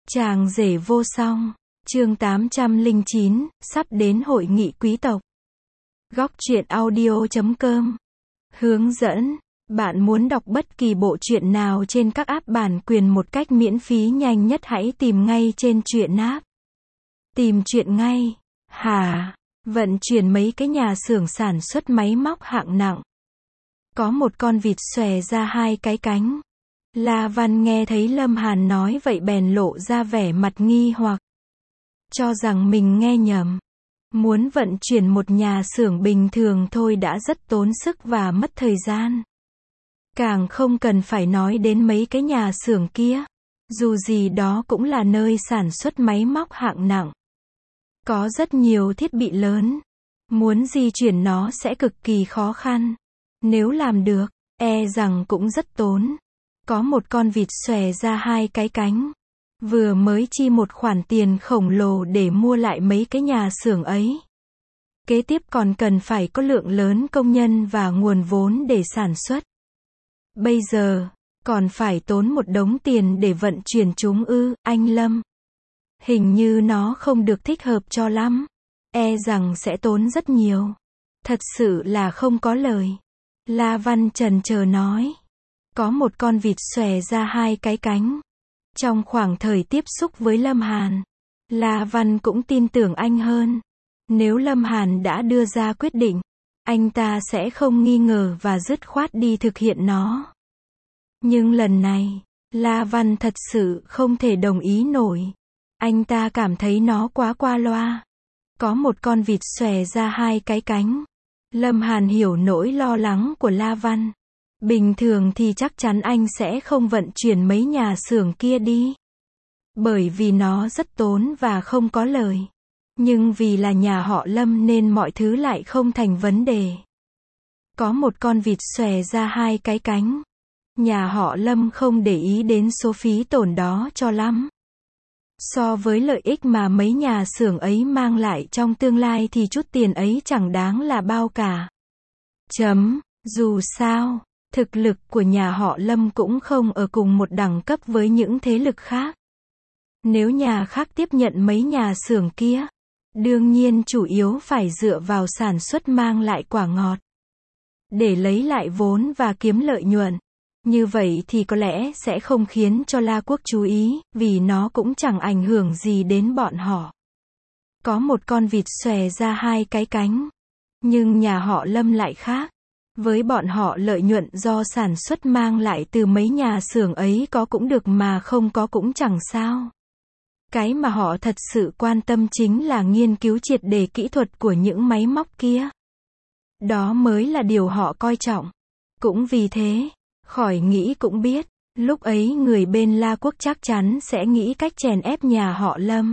Chàng rể vô song. Chương 809, sắp đến hội nghị quý tộc. Góc truyện audio.com. Hướng dẫn. Bạn muốn đọc bất kỳ bộ truyện nào trên các app bản quyền một cách miễn phí nhanh nhất, hãy tìm ngay trên truyện app. Tìm truyện ngay. Hả? Vận chuyển mấy cái nhà xưởng sản xuất máy móc hạng nặng. Có một con vịt xòe ra hai cái cánh. La Văn nghe thấy Lâm Hàn nói vậy bèn lộ ra vẻ mặt nghi hoặc, cho rằng mình nghe nhầm. Muốn vận chuyển một nhà xưởng bình thường thôi đã rất tốn sức và mất thời gian. Càng không cần phải nói đến mấy cái nhà xưởng kia. Dù gì đó cũng là nơi sản xuất máy móc hạng nặng. Có rất nhiều thiết bị lớn. Muốn di chuyển nó sẽ cực kỳ khó khăn. Nếu làm được, e rằng cũng rất tốn. Có một con vịt xòe ra hai cái cánh. Vừa mới chi một khoản tiền khổng lồ để mua lại mấy cái nhà xưởng ấy. Kế tiếp còn cần phải có lượng lớn công nhân và nguồn vốn để sản xuất. Bây giờ, còn phải tốn một đống tiền để vận chuyển chúng ư, anh Lâm? Hình như nó không được thích hợp cho lắm. E rằng sẽ tốn rất nhiều. Thật sự là không có lời. La Văn chần chờ nói. Có một con vịt xòe ra hai cái cánh. Trong khoảng thời tiếp xúc với Lâm Hàn, La Văn cũng tin tưởng anh hơn. Nếu Lâm Hàn đã đưa ra quyết định, anh ta sẽ không nghi ngờ và dứt khoát đi thực hiện nó. Nhưng lần này, La Văn thật sự không thể đồng ý nổi. Anh ta cảm thấy nó quá qua loa. Có một con vịt xòe ra hai cái cánh. Lâm Hàn hiểu nỗi lo lắng của La Văn. Bình thường thì chắc chắn anh sẽ không vận chuyển mấy nhà xưởng kia đi. Bởi vì nó rất tốn và không có lời. Nhưng vì là nhà họ Lâm nên mọi thứ lại không thành vấn đề. Có một con vịt xòe ra hai cái cánh. Nhà họ Lâm không để ý đến số phí tổn đó cho lắm. So với lợi ích mà mấy nhà xưởng ấy mang lại trong tương lai thì chút tiền ấy chẳng đáng là bao cả. Dù sao, thực lực của nhà họ Lâm cũng không ở cùng một đẳng cấp với những thế lực khác. Nếu nhà khác tiếp nhận mấy nhà xưởng kia, đương nhiên chủ yếu phải dựa vào sản xuất mang lại quả ngọt. Để lấy lại vốn và kiếm lợi nhuận. Như vậy thì có lẽ sẽ không khiến cho La Quốc chú ý, vì nó cũng chẳng ảnh hưởng gì đến bọn họ. Có một con vịt xòe ra hai cái cánh. Nhưng nhà họ Lâm lại khác. Với bọn họ lợi nhuận do sản xuất mang lại từ mấy nhà xưởng ấy có cũng được mà không có cũng chẳng sao. Cái mà họ thật sự quan tâm chính là nghiên cứu triệt để kỹ thuật của những máy móc kia. Đó mới là điều họ coi trọng. Cũng vì thế, khỏi nghĩ cũng biết, lúc ấy người bên La Quốc chắc chắn sẽ nghĩ cách chèn ép nhà họ Lâm.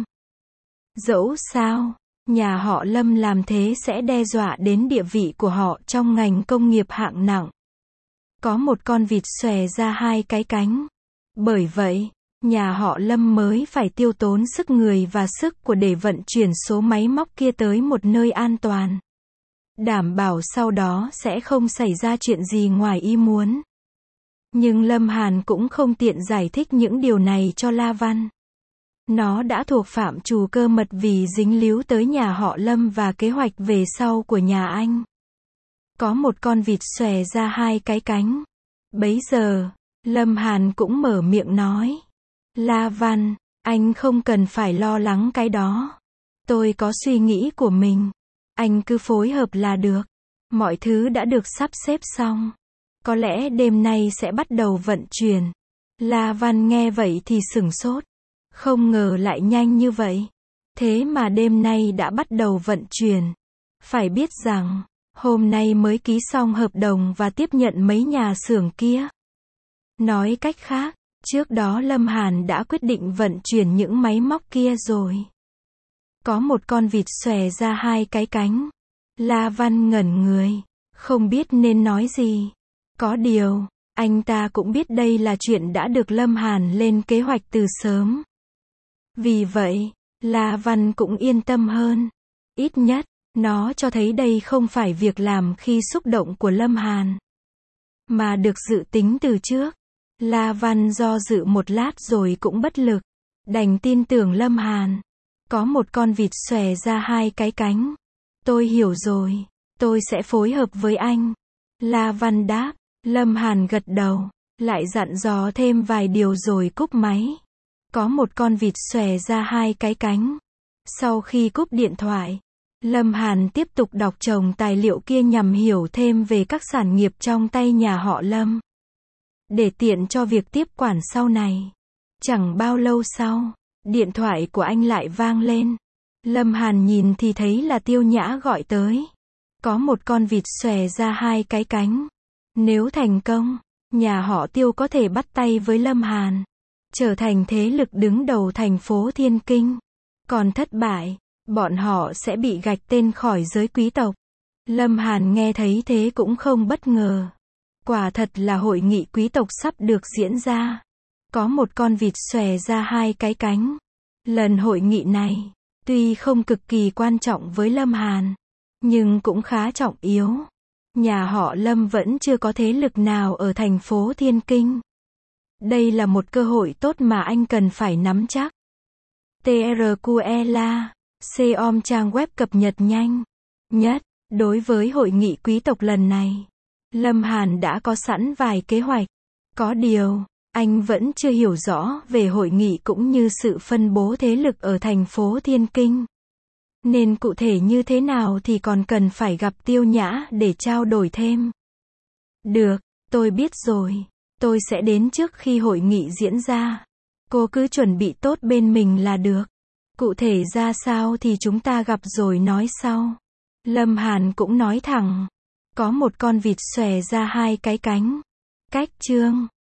Dẫu sao, nhà họ Lâm làm thế sẽ đe dọa đến địa vị của họ trong ngành công nghiệp hạng nặng. Có một con vịt xòe ra hai cái cánh. Bởi vậy, nhà họ Lâm mới phải tiêu tốn sức người và sức của để vận chuyển số máy móc kia tới một nơi an toàn. Đảm bảo sau đó sẽ không xảy ra chuyện gì ngoài ý muốn. Nhưng Lâm Hàn cũng không tiện giải thích những điều này cho La Văn. Nó đã thuộc phạm trù cơ mật vì dính líu tới nhà họ Lâm và kế hoạch về sau của nhà anh. Có một con vịt xòe ra hai cái cánh. Bấy giờ, Lâm Hàn cũng mở miệng nói. La Văn, anh không cần phải lo lắng cái đó. Tôi có suy nghĩ của mình. Anh cứ phối hợp là được. Mọi thứ đã được sắp xếp xong. Có lẽ đêm nay sẽ bắt đầu vận chuyển. La Văn nghe vậy thì sửng sốt. Không ngờ lại nhanh như vậy. Thế mà đêm nay đã bắt đầu vận chuyển. Phải biết rằng, hôm nay mới ký xong hợp đồng và tiếp nhận mấy nhà xưởng kia. Nói cách khác, trước đó Lâm Hàn đã quyết định vận chuyển những máy móc kia rồi. Có một con vịt xòe ra hai cái cánh. La Văn ngẩn người, không biết nên nói gì. Có điều, anh ta cũng biết đây là chuyện đã được Lâm Hàn lên kế hoạch từ sớm. Vì vậy, La Văn cũng yên tâm hơn. Ít nhất, nó cho thấy đây không phải việc làm khi xúc động của Lâm Hàn, mà được dự tính từ trước. La Văn do dự một lát rồi cũng bất lực. Đành tin tưởng Lâm Hàn. Có một con vịt xòe ra hai cái cánh. Tôi hiểu rồi. Tôi sẽ phối hợp với anh. La Văn đáp. Lâm Hàn gật đầu. Lại dặn dò thêm vài điều rồi cúp máy. Có một con vịt xòe ra hai cái cánh. Sau khi cúp điện thoại, Lâm Hàn tiếp tục đọc chồng tài liệu kia nhằm hiểu thêm về các sản nghiệp trong tay nhà họ Lâm. Để tiện cho việc tiếp quản sau này. Chẳng bao lâu sau, điện thoại của anh lại vang lên. Lâm Hàn nhìn thì thấy là Tiêu Nhã gọi tới. Có một con vịt xòe ra hai cái cánh. Nếu thành công, nhà họ Tiêu có thể bắt tay với Lâm Hàn, trở thành thế lực đứng đầu thành phố Thiên Kinh. Còn thất bại, bọn họ sẽ bị gạch tên khỏi giới quý tộc. Lâm Hàn nghe thấy thế cũng không bất ngờ. Quả thật là hội nghị quý tộc sắp được diễn ra. Có một con vịt xòe ra hai cái cánh. Lần hội nghị này, tuy không cực kỳ quan trọng với Lâm Hàn, nhưng cũng khá trọng yếu. Nhà họ Lâm vẫn chưa có thế lực nào ở thành phố Thiên Kinh. Đây là một cơ hội tốt mà anh cần phải nắm chắc. TRQLA.com trang web cập nhật nhanh nhất. Đối với hội nghị quý tộc lần này, Lâm Hàn đã có sẵn vài kế hoạch. Có điều, anh vẫn chưa hiểu rõ về hội nghị cũng như sự phân bố thế lực ở thành phố Thiên Kinh. Nên cụ thể như thế nào thì còn cần phải gặp Tiêu Nhã để trao đổi thêm. Được, tôi biết rồi. Tôi sẽ đến trước khi hội nghị diễn ra. Cô cứ chuẩn bị tốt bên mình là được. Cụ thể ra sao thì chúng ta gặp rồi nói sau. Lâm Hàn cũng nói thẳng. Có một con vịt xòe ra hai cái cánh. Cách chương